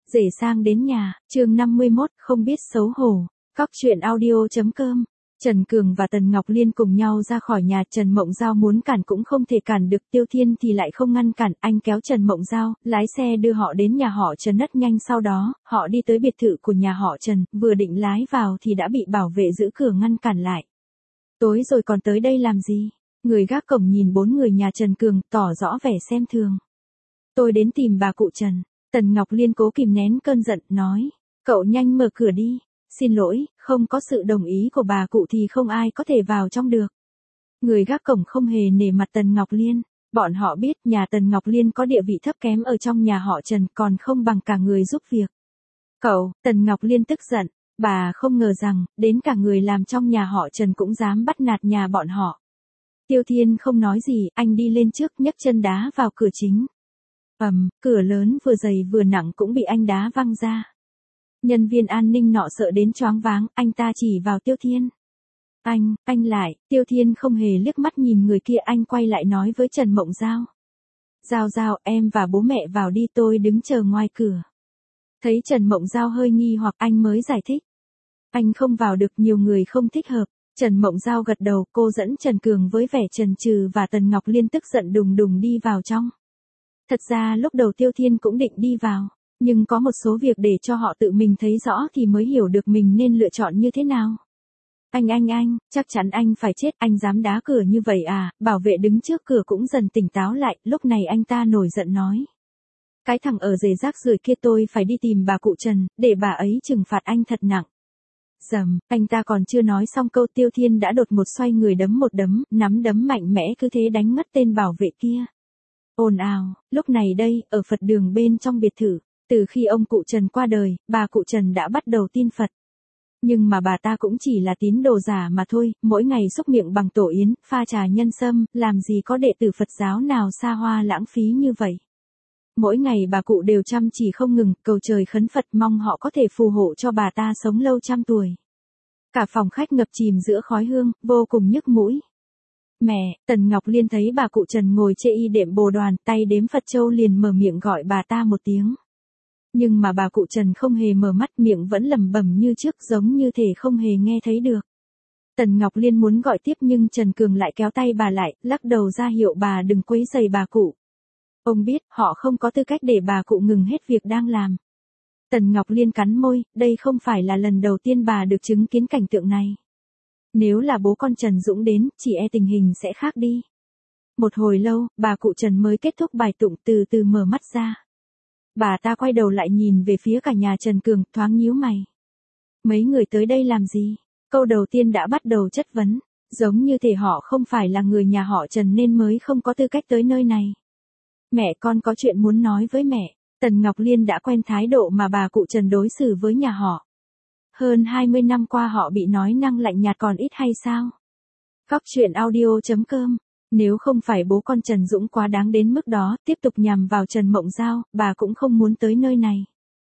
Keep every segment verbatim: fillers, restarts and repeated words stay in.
Rể sang đến nhà, chương năm mươi mốt, không biết xấu hổ. Cóc truyện audio.com. Trần Cường và Tần Ngọc Liên cùng nhau ra khỏi nhà, Trần Mộng Giao muốn cản cũng không thể cản được, Tiêu Thiên thì lại không ngăn cản, anh kéo Trần Mộng Giao, lái xe đưa họ đến nhà họ Trần rất nhanh, sau đó, họ đi tới biệt thự của nhà họ Trần, vừa định lái vào thì đã bị bảo vệ giữ cửa ngăn cản lại. Tối rồi còn tới đây làm gì? Người gác cổng nhìn bốn người nhà Trần Cường, tỏ rõ vẻ xem thường. Tôi đến tìm bà cụ Trần. Tần Ngọc Liên cố kìm nén cơn giận, nói, cậu nhanh mở cửa đi. Xin lỗi, không có sự đồng ý của bà cụ thì không ai có thể vào trong được. Người gác cổng không hề nể mặt Tần Ngọc Liên. Bọn họ biết nhà Tần Ngọc Liên có địa vị thấp kém ở trong nhà họ Trần, còn không bằng cả người giúp việc. Cậu, Tần Ngọc Liên tức giận, bà không ngờ rằng, đến cả người làm trong nhà họ Trần cũng dám bắt nạt nhà bọn họ. Tiêu Thiên không nói gì, anh đi lên trước nhấc chân đá vào cửa chính. Ầm, um, cửa lớn vừa dày vừa nặng cũng bị anh đá văng ra. Nhân viên an ninh nọ sợ đến choáng váng, anh ta chỉ vào Tiêu Thiên. Anh, anh lại, Tiêu Thiên không hề liếc mắt nhìn người kia, anh quay lại nói với Trần Mộng Giao. Giao Giao, em và bố mẹ vào đi, tôi đứng chờ ngoài cửa. Thấy Trần Mộng Giao hơi nghi hoặc, anh mới giải thích. Anh không vào được, nhiều người không thích hợp. Trần Mộng Giao gật đầu, cô dẫn Trần Cường với vẻ chần chừ và Tần Ngọc Liên tức giận đùng đùng đi vào trong. Thật ra lúc đầu Tiêu Thiên cũng định đi vào, nhưng có một số việc để cho họ tự mình thấy rõ thì mới hiểu được mình nên lựa chọn như thế nào. Anh anh anh, chắc chắn anh phải chết, anh dám đá cửa như vậy à? Bảo vệ đứng trước cửa cũng dần tỉnh táo lại, lúc này anh ta nổi giận nói. Cái thằng ở rể rác rưởi kia, tôi phải đi tìm bà cụ Trần, để bà ấy trừng phạt anh thật nặng. Dầm, anh ta còn chưa nói xong câu, Tiêu Thiên đã đột một xoay người đấm một đấm, nắm đấm mạnh mẽ cứ thế đánh ngất tên bảo vệ kia. Ồn ào, lúc này đây, ở Phật đường bên trong biệt thự, từ khi ông cụ Trần qua đời, bà cụ Trần đã bắt đầu tin Phật. Nhưng mà bà ta cũng chỉ là tín đồ giả mà thôi, mỗi ngày xúc miệng bằng tổ yến, pha trà nhân sâm, làm gì có đệ tử Phật giáo nào xa hoa lãng phí như vậy. Mỗi ngày bà cụ đều chăm chỉ không ngừng, cầu trời khấn Phật mong họ có thể phù hộ cho bà ta sống lâu trăm tuổi. Cả phòng khách ngập chìm giữa khói hương, vô cùng nhức mũi. Mẹ, Tần Ngọc Liên thấy bà cụ Trần ngồi chê y đệm bồ đoàn, tay đếm Phật châu liền mở miệng gọi bà ta một tiếng. Nhưng mà bà cụ Trần không hề mở mắt, miệng vẫn lẩm bẩm như trước, giống như thể không hề nghe thấy được. Tần Ngọc Liên muốn gọi tiếp nhưng Trần Cường lại kéo tay bà lại, lắc đầu ra hiệu bà đừng quấy rầy bà cụ. Ông biết, họ không có tư cách để bà cụ ngừng hết việc đang làm. Tần Ngọc Liên cắn môi, đây không phải là lần đầu tiên bà được chứng kiến cảnh tượng này. Nếu là bố con Trần Dũng đến, chỉ e tình hình sẽ khác đi. Một hồi lâu, bà cụ Trần mới kết thúc bài tụng, từ từ mở mắt ra. Bà ta quay đầu lại nhìn về phía cả nhà Trần Cường, thoáng nhíu mày. Mấy người tới đây làm gì? Câu đầu tiên đã bắt đầu chất vấn, giống như thể họ không phải là người nhà họ Trần nên mới không có tư cách tới nơi này. Mẹ, con có chuyện muốn nói với mẹ. Tần Ngọc Liên đã quen thái độ mà bà cụ Trần đối xử với nhà họ. Hơn hai mươi năm qua họ bị nói năng lạnh nhạt còn ít hay sao? Cóc truyện audio.com. Nếu không phải bố con Trần Dũng quá đáng đến mức đó, tiếp tục nhằm vào Trần Mộng Giao, bà cũng không muốn tới nơi này.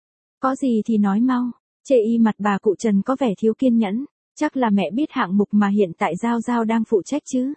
Có gì thì nói mau. Chê y mặt bà cụ Trần có vẻ thiếu kiên nhẫn. Chắc là mẹ biết hạng mục mà hiện tại Giao Giao đang phụ trách chứ.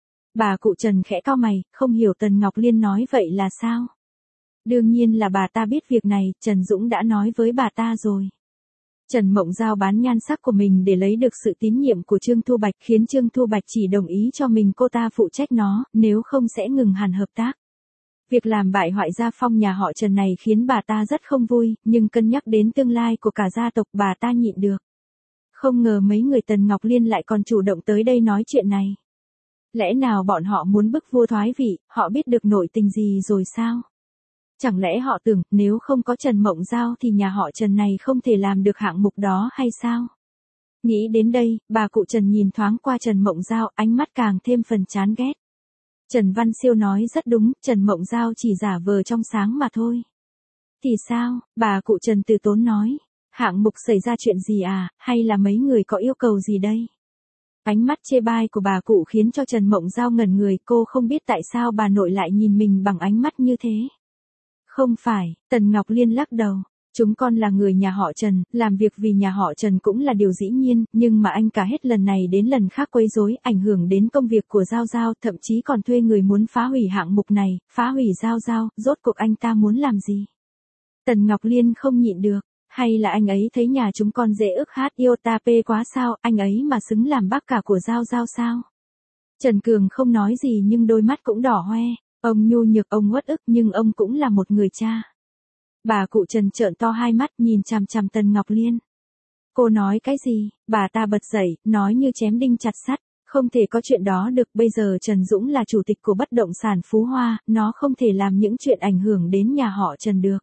Bà cụ Trần khẽ cau mày, không hiểu Tần Ngọc Liên nói vậy là sao. Đương nhiên là bà ta biết việc này, Trần Dũng đã nói với bà ta rồi. Trần Mộng Giao bán nhan sắc của mình để lấy được sự tín nhiệm của Trương Thu Bạch, khiến Trương Thu Bạch chỉ đồng ý cho mình cô ta phụ trách nó, nếu không sẽ ngừng hẳn hợp tác. Việc làm bại hoại gia phong nhà họ Trần này khiến bà ta rất không vui, nhưng cân nhắc đến tương lai của cả gia tộc bà ta nhịn được. Không ngờ mấy người Tần Ngọc Liên lại còn chủ động tới đây nói chuyện này. Lẽ nào bọn họ muốn bức vua thoái vị, họ biết được nội tình gì rồi sao? Chẳng lẽ họ tưởng, nếu không có Trần Mộng Giao thì nhà họ Trần này không thể làm được hạng mục đó hay sao? Nghĩ đến đây, bà cụ Trần nhìn thoáng qua Trần Mộng Giao, ánh mắt càng thêm phần chán ghét. Trần Văn Siêu nói rất đúng, Trần Mộng Giao chỉ giả vờ trong sáng mà thôi. Thì sao? Bà cụ Trần từ tốn nói. Hạng mục xảy ra chuyện gì à, hay là mấy người có yêu cầu gì đây? Ánh mắt chê bai của bà cụ khiến cho Trần Mộng Giao ngẩn người, cô không biết tại sao bà nội lại nhìn mình bằng ánh mắt như thế. Không phải, Tần Ngọc Liên lắc đầu. Chúng con là người nhà họ Trần, làm việc vì nhà họ Trần cũng là điều dĩ nhiên, nhưng mà anh cả hết lần này đến lần khác quấy rối, ảnh hưởng đến công việc của Giao Giao, thậm chí còn thuê người muốn phá hủy hạng mục này, phá hủy Giao Giao, rốt cuộc anh ta muốn làm gì? Tần Ngọc Liên không nhịn được, hay là anh ấy thấy nhà chúng con dễ ức hát yêu ta pê quá sao, anh ấy mà xứng làm bác cả của Giao Giao sao? Trần Cường không nói gì nhưng đôi mắt cũng đỏ hoe, ông nhu nhược ông uất ức nhưng ông cũng là một người cha. Bà cụ Trần trợn to hai mắt nhìn chằm chằm Tần Ngọc Liên. Cô nói cái gì? Bà ta bật dậy, nói như chém đinh chặt sắt. Không thể có chuyện đó được, bây giờ Trần Dũng là chủ tịch của bất động sản Phú Hoa, nó không thể làm những chuyện ảnh hưởng đến nhà họ Trần được.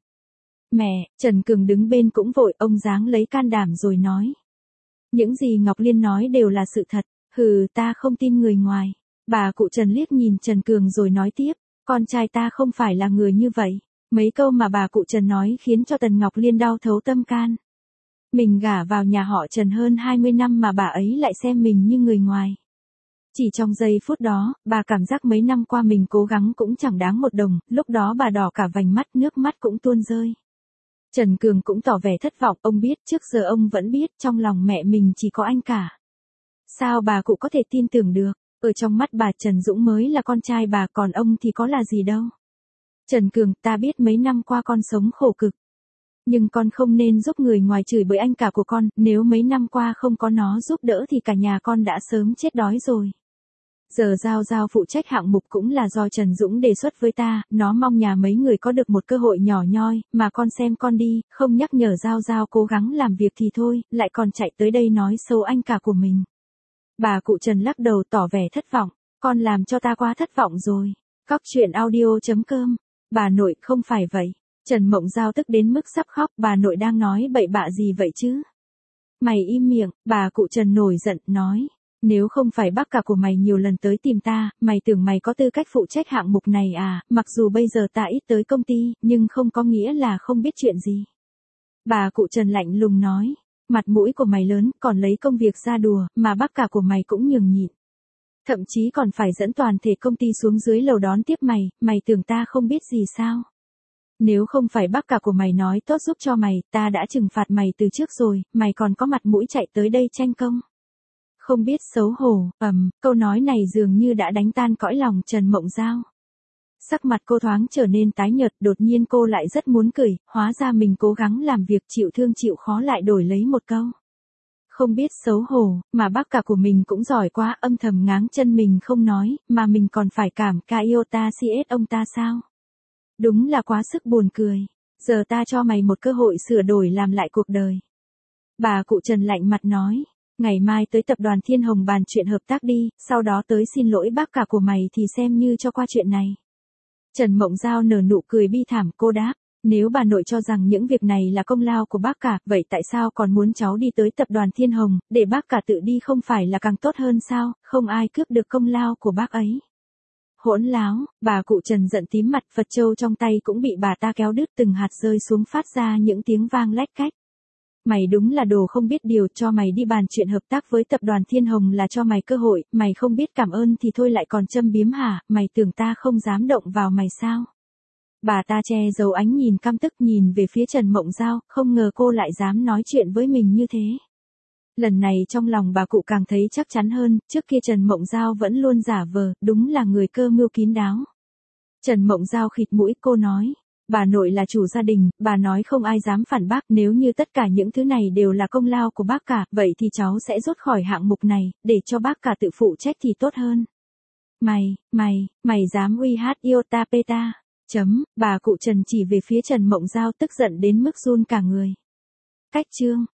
Mẹ, Trần Cường đứng bên cũng vội, ông giáng lấy can đảm rồi nói. Những gì Ngọc Liên nói đều là sự thật, hừ ta không tin người ngoài. Bà cụ Trần liếc nhìn Trần Cường rồi nói tiếp, con trai ta không phải là người như vậy. Mấy câu mà bà cụ Trần nói khiến cho Tần Ngọc Liên đau thấu tâm can. Mình gả vào nhà họ Trần hơn hai mươi năm mà bà ấy lại xem mình như người ngoài. Chỉ trong giây phút đó, bà cảm giác mấy năm qua mình cố gắng cũng chẳng đáng một đồng, lúc đó bà đỏ cả vành mắt, nước mắt cũng tuôn rơi. Trần Cường cũng tỏ vẻ thất vọng, ông biết trước giờ ông vẫn biết trong lòng mẹ mình chỉ có anh cả. Sao bà cụ có thể tin tưởng được, ở trong mắt bà Trần Dũng mới là con trai bà còn ông thì có là gì đâu. Trần Cường, ta biết mấy năm qua con sống khổ cực. Nhưng con không nên giúp người ngoài chửi bới anh cả của con, nếu mấy năm qua không có nó giúp đỡ thì cả nhà con đã sớm chết đói rồi. Giờ Giao Giao phụ trách hạng mục cũng là do Trần Dũng đề xuất với ta, nó mong nhà mấy người có được một cơ hội nhỏ nhoi, mà con xem con đi, không nhắc nhở Giao Giao cố gắng làm việc thì thôi, lại còn chạy tới đây nói xấu anh cả của mình. Bà cụ Trần lắc đầu tỏ vẻ thất vọng, con làm cho ta quá thất vọng rồi. Cóc truyện audio chấm com, bà nội không phải vậy. Trần Mộng Giao tức đến mức sắp khóc, bà nội đang nói bậy bạ gì vậy chứ? Mày im miệng, bà cụ Trần nổi giận, nói. Nếu không phải bác cả của mày nhiều lần tới tìm ta, mày tưởng mày có tư cách phụ trách hạng mục này à, mặc dù bây giờ ta ít tới công ty, nhưng không có nghĩa là không biết chuyện gì. Bà cụ Trần lạnh lùng nói, mặt mũi của mày lớn, còn lấy công việc ra đùa, mà bác cả của mày cũng nhường nhịn. Thậm chí còn phải dẫn toàn thể công ty xuống dưới lầu đón tiếp mày, mày tưởng ta không biết gì sao? Nếu không phải bác cả của mày nói tốt giúp cho mày, ta đã trừng phạt mày từ trước rồi, mày còn có mặt mũi chạy tới đây tranh công. Không biết xấu hổ, ầm, câu nói này dường như đã đánh tan cõi lòng Trần Mộng Giao. Sắc mặt cô thoáng trở nên tái nhợt, đột nhiên cô lại rất muốn cười, hóa ra mình cố gắng làm việc chịu thương chịu khó lại đổi lấy một câu. Không biết xấu hổ, mà bác cả của mình cũng giỏi quá, âm thầm ngáng chân mình không nói, mà mình còn phải cảm ca yêu ta si ết ông ta sao? Đúng là quá sức buồn cười. Giờ ta cho mày một cơ hội sửa đổi làm lại cuộc đời. Bà cụ Trần lạnh mặt nói. Ngày mai tới tập đoàn Thiên Hồng bàn chuyện hợp tác đi, sau đó tới xin lỗi bác cả của mày thì xem như cho qua chuyện này. Trần Mộng Giao nở nụ cười bi thảm, cô đáp. Nếu bà nội cho rằng những việc này là công lao của bác cả, vậy tại sao còn muốn cháu đi tới tập đoàn Thiên Hồng, để bác cả tự đi không phải là càng tốt hơn sao, không ai cướp được công lao của bác ấy. Hỗn láo, bà cụ Trần giận tím mặt, Phật châu trong tay cũng bị bà ta kéo đứt từng hạt rơi xuống phát ra những tiếng vang lách cách. Mày đúng là đồ không biết điều, cho mày đi bàn chuyện hợp tác với tập đoàn Thiên Hồng là cho mày cơ hội, mày không biết cảm ơn thì thôi lại còn châm biếm hả, mày tưởng ta không dám động vào mày sao? Bà ta che giấu ánh nhìn căm tức nhìn về phía Trần Mộng Giao, không ngờ cô lại dám nói chuyện với mình như thế. Lần này trong lòng bà cụ càng thấy chắc chắn hơn, trước kia Trần Mộng Giao vẫn luôn giả vờ, đúng là người cơ mưu kín đáo. Trần Mộng Giao khịt mũi, cô nói, bà nội là chủ gia đình, bà nói không ai dám phản bác, nếu như tất cả những thứ này đều là công lao của bác cả, vậy thì cháu sẽ rút khỏi hạng mục này, để cho bác cả tự phụ trách thì tốt hơn. Mày, mày, mày dám uy hát yêu ta pê ta, chấm, bà cụ Trần chỉ về phía Trần Mộng Giao tức giận đến mức run cả người. Cách chương.